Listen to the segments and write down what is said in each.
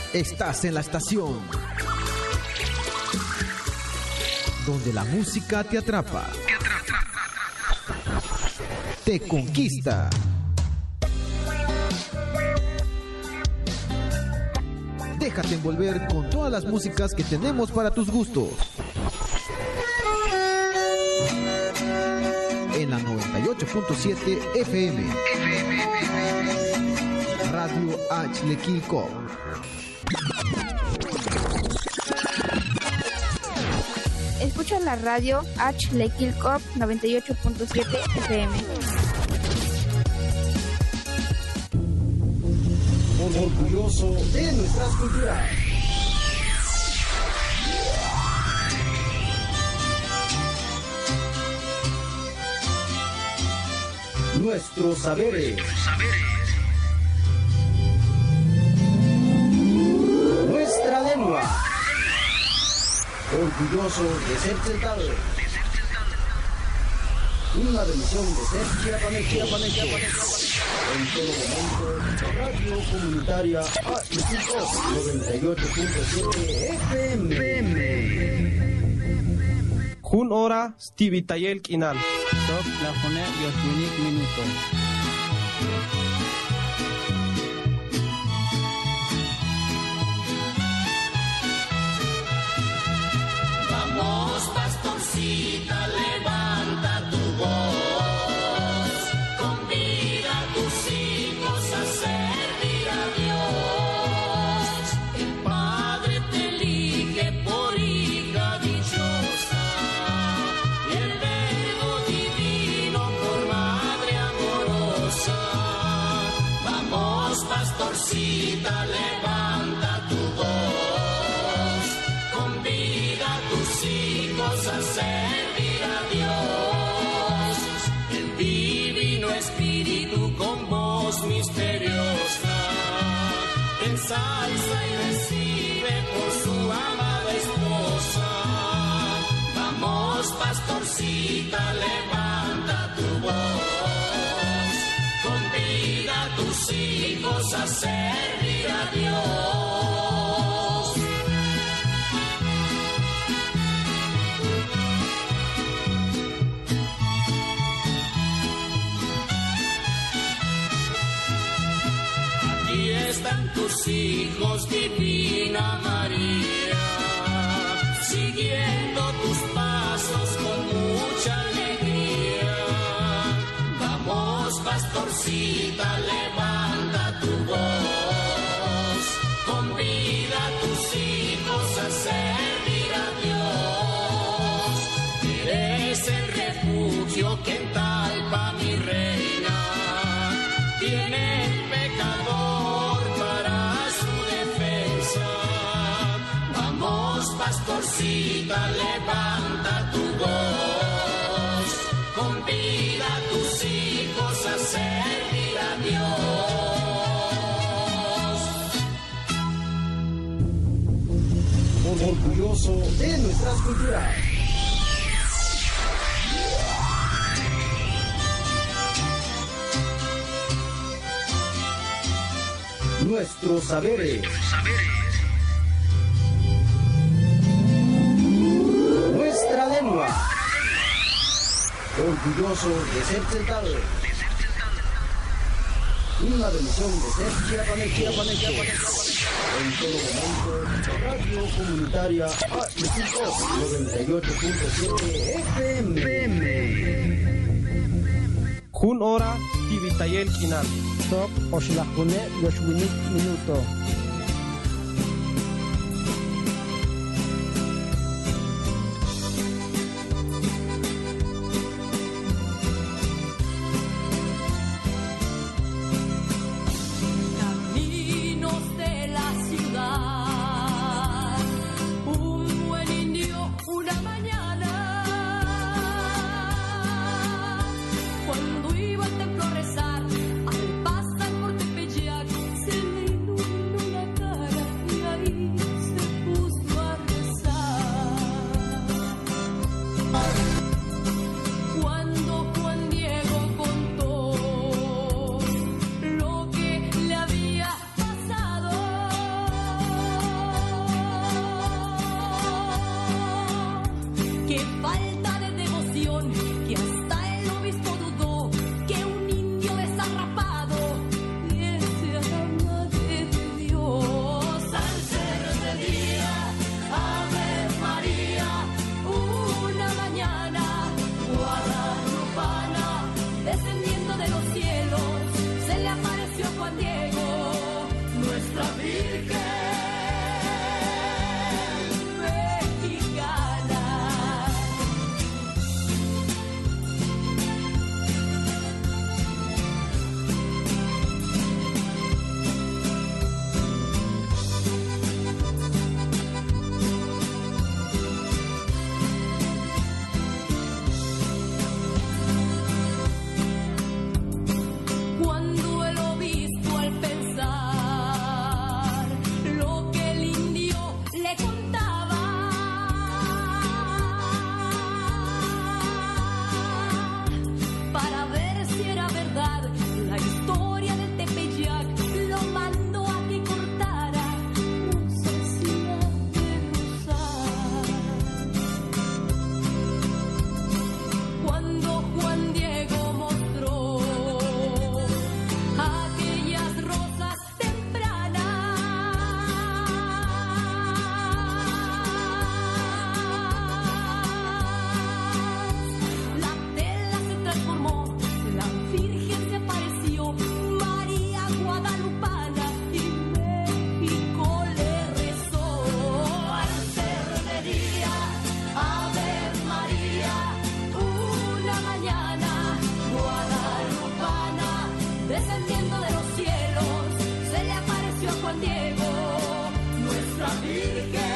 Estás en la estación donde la música te atrapa, te conquista. Déjate envolver con todas las músicas que tenemos para tus gustos. En la 98.7 FM. Radio Achlequilcop. Escucha la radio Achlequilcop 98.7 FM. Orgulloso de nuestras culturas. Nuestros saberes. Nuestra lengua. Orgulloso de ser celtal. Una bendición de ser chiapaneco. En todo momento, Radio Comunitaria Achlequilcop 98.7 FM. Jun hora Stevitayel Kinal. Top la jone Yosminik minuto. Vamos, pastorcita, levanta tu voz. Convida a tus hijos a servir a Dios. El Padre te elige por hija dichosa. Y el Verbo divino por madre amorosa. Vamos, pastorcita, levanta tu voz. Convida a tus hijos a servir a Dios. El divino Espíritu con voz misteriosa te ensalza y recibe por su amada esposa. Vamos, pastorcita, levanta tu voz. Convida a tus hijos a servir a Dios. Aquí están tus hijos, Divina María, siguiendo tus pasos con mucha alegría. Vamos, pastorcita, levanta tu voz. Convida a tus hijos a servir a Dios. Eres el refugio que entalpa mi reina. Tiene el pecador para su defensa. Vamos, pastorcita, levanta tu voz. Convida a tus hijos a servir a Dios. Orgulloso de nuestras culturas. Nuestros saberes. Nuestra lengua. Orgulloso de ser celtal. Una bendición de ser chiapaneco. En todo momento, Radio Comunitaria Achlequilcop 98.7 FM. Jun hora Stevitayel Kinal. Top la jone Yosminik minuto. Caminos de la ciudad, un buen indio una mañana, cuando iba al templo a rezar, al pasar por Tepeyac se le iluminó la descendiendo de los cielos, se le apareció a Juan Diego, nuestra Virgen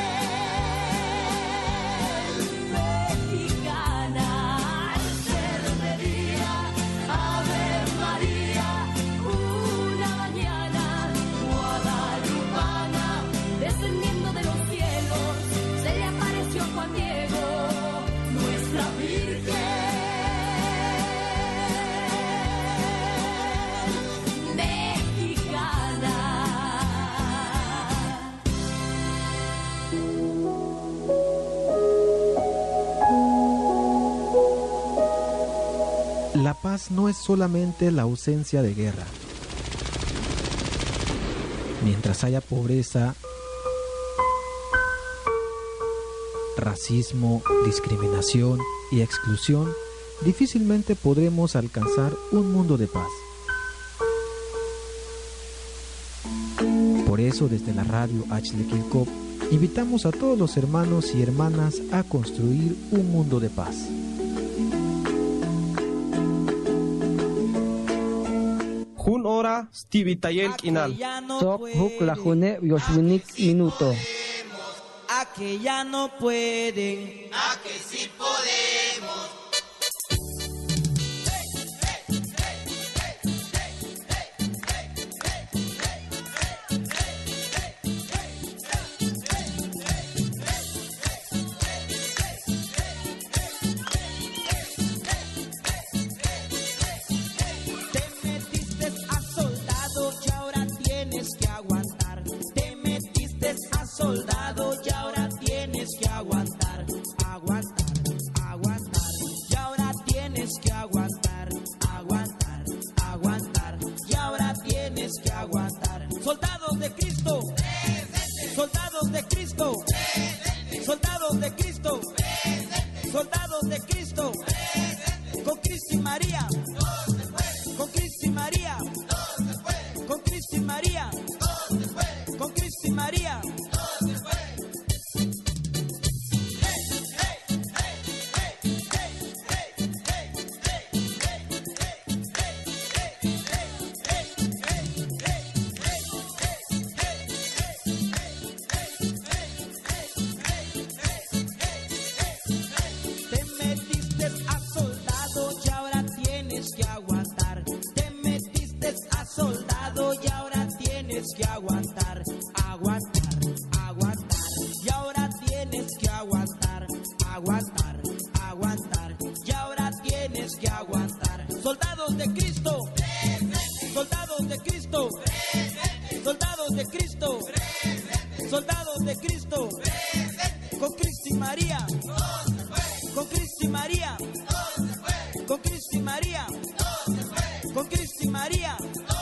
mexicana. Al ser de día, Ave María, una mañana guadalupana, descendiendo de los cielos, se le apareció a Juan Diego, nuestra Virgen mexicana. La paz no es solamente la ausencia de guerra. Mientras haya pobreza, racismo, discriminación y exclusión, difícilmente podremos alcanzar un mundo de paz. Por eso, desde la radio H-Lequilcop, invitamos a todos los hermanos y hermanas a construir un mundo de paz. Jun ora Stevie Tayel Kinal. Sok huk lahune yoshwinik minuto. A que ya no pueden. Te metiste a soldado y ahora tienes que aguantar. Te metiste a soldado y ahora tienes que aguantar. Aguantar, aguantar. Y ahora tienes que aguantar. Aguantar, aguantar. Y ahora tienes que aguantar. Soldados de Cristo. Soldados de Cristo. Soldados de Cristo. Soldados de Cristo. Con Cristo y María. Con Cristo y María. Con Cristo y María. Con Cristo y María. Te metiste a soldado y ahora tienes que aguantar. Te metiste a soldado y ahora tienes que aguantar. Aguantar, aguantar. Y ahora tienes que aguantar. Aguantar, aguantar. Y ahora tienes que aguantar. Soldados de Cristo. Soldados de Cristo. Soldados de Cristo. Soldados de Cristo. Con Cristo y María. Con Cristo y María. Con Cristo y María. Con Cristo y María.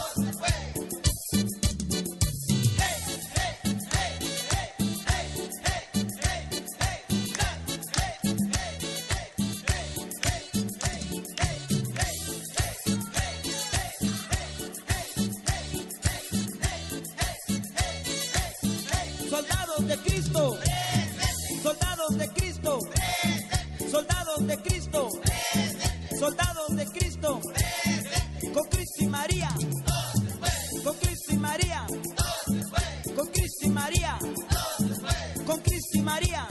Soldados de Cristo. Soldados de Cristo. Soldados de Cristo. Soldados de Cristo. Con Cristo y María. Con Cristo y María. Con Cristo y María. Con Cristo y María.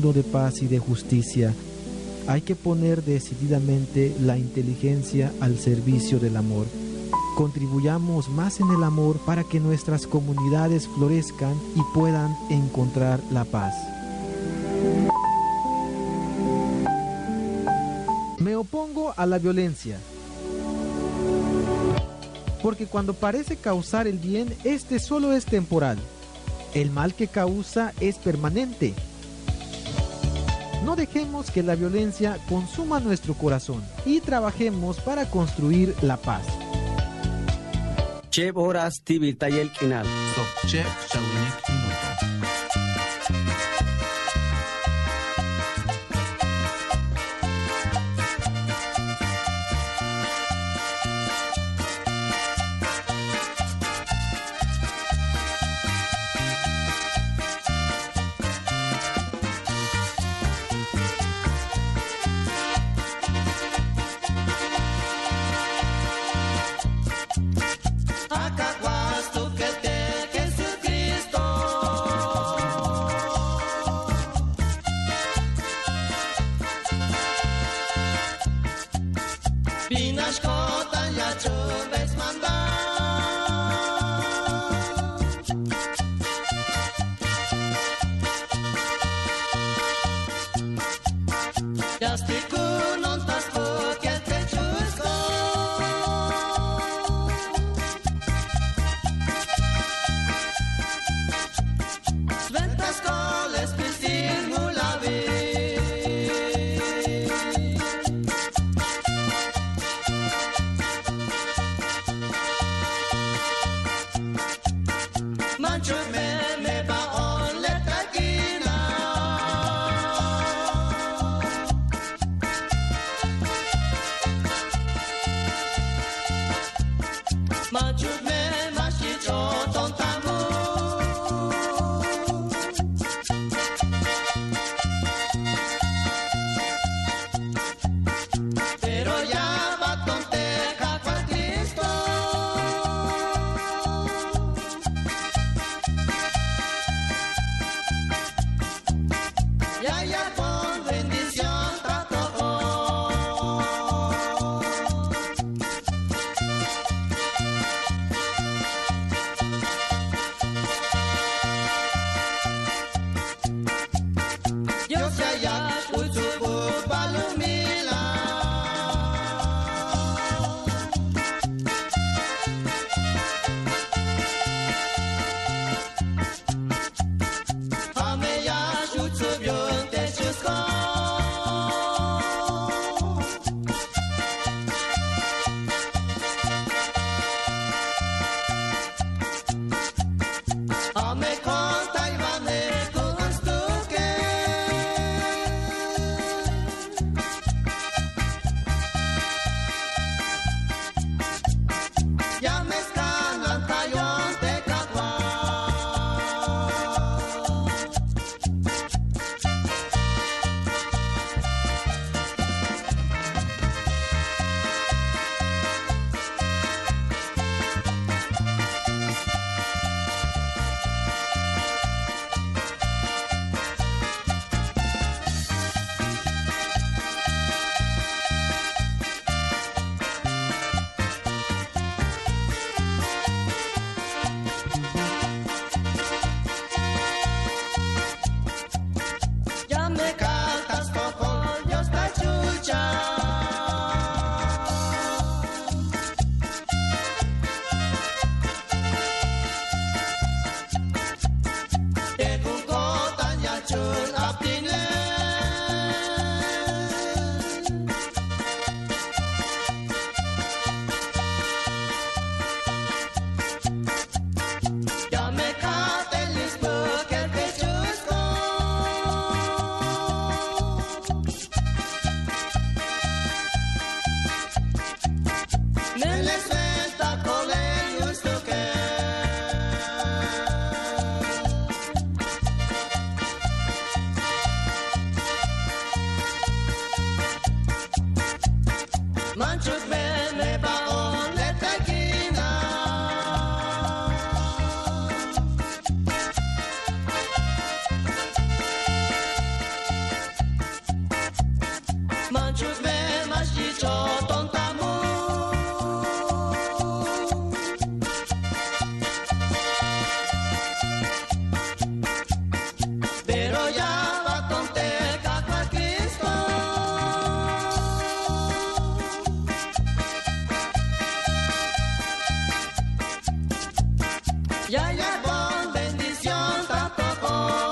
mundo de paz y de justicia, hay que poner decididamente la inteligencia al servicio del amor. Contribuyamos más en el amor para que nuestras comunidades florezcan y puedan encontrar la paz. Me opongo a la violencia, porque cuando parece causar el bien, este solo es temporal. El mal que causa es permanente. No dejemos que la violencia consuma nuestro corazón y trabajemos para construir la paz. Chep horas tibi tayel kinal. Sok chep chawinik minuto. Manchus ve machicho tontamu. Pero ya va tonte capa Cristo. Ya con bendición tampoco.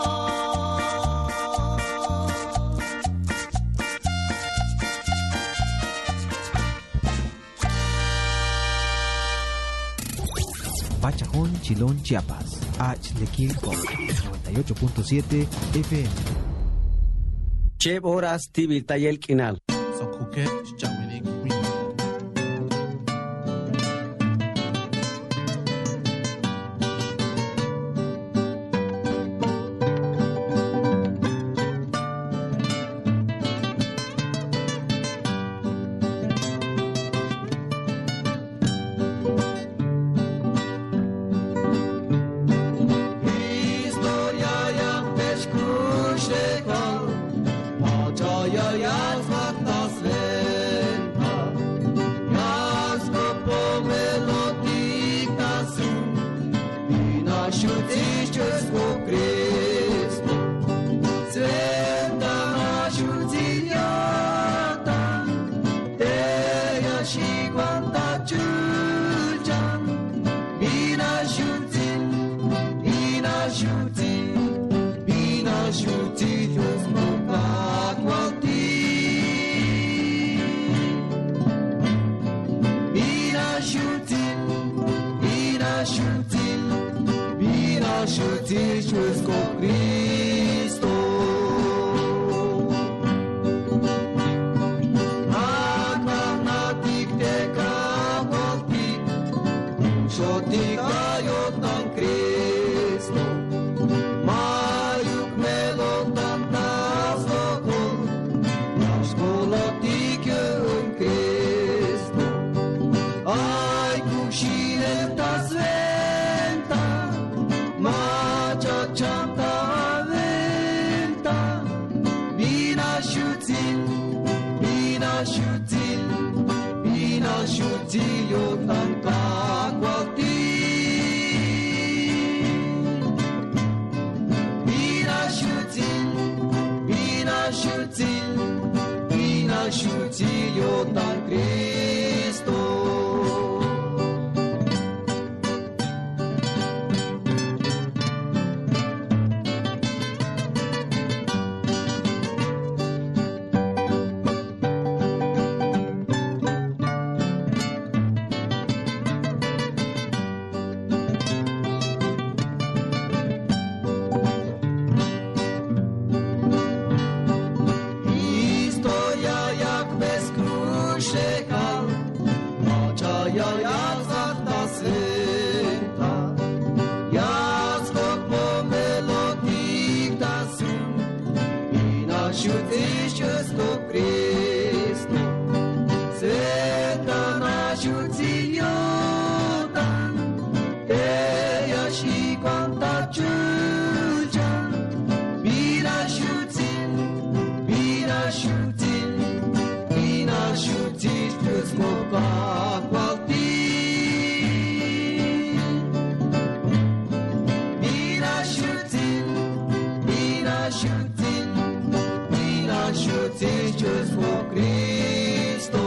Pachajón, Chilón, Chiapas. H-Lequilco, 98.7 FM. Cheb horas TV Tayel Kinal. Sokuke Chawinik Minuto. Historia yang beskushekal, mojoya yang faktas lenta, yasko pomelodik tasun, inashuti česko Kristo, sveta nashuti yata, teja shigwanta chuljan, inashuti. Inashuti, Dios no pago a ti. Inashuti, Dios con Cristo. Agnatik te kagotik, shotik ayot ng Cristo. Mayuk melon tantas lokon, naskolotik yung Cristo. Ay kushinel tas venta, machachanta venta. Binashutin yot ang kakwalti. Binashutin yot ang Kristo. Historia jak bezkruszekal, mojoja jak faktas lenta, jaskok pomelodik tasun, inashuti česko Kristo, sveta nashuti yotan, teja shigwanta chuljan, Inashuti, Wszystko kakwalti. Inashuti, Wszystko Kristo.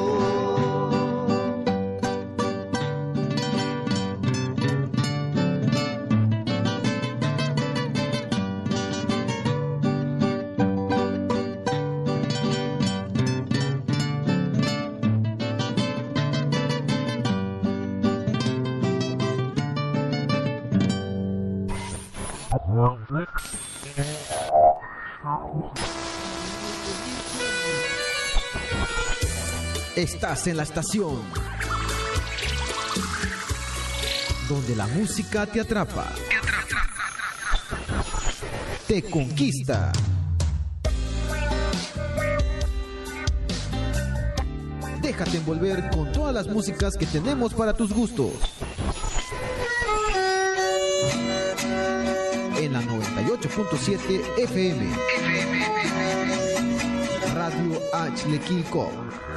Estás en la estación donde la música te atrapa, te conquista. Déjate envolver con todas las músicas que tenemos para tus gustos. En la 98.7 FM. Radio H Lequilco.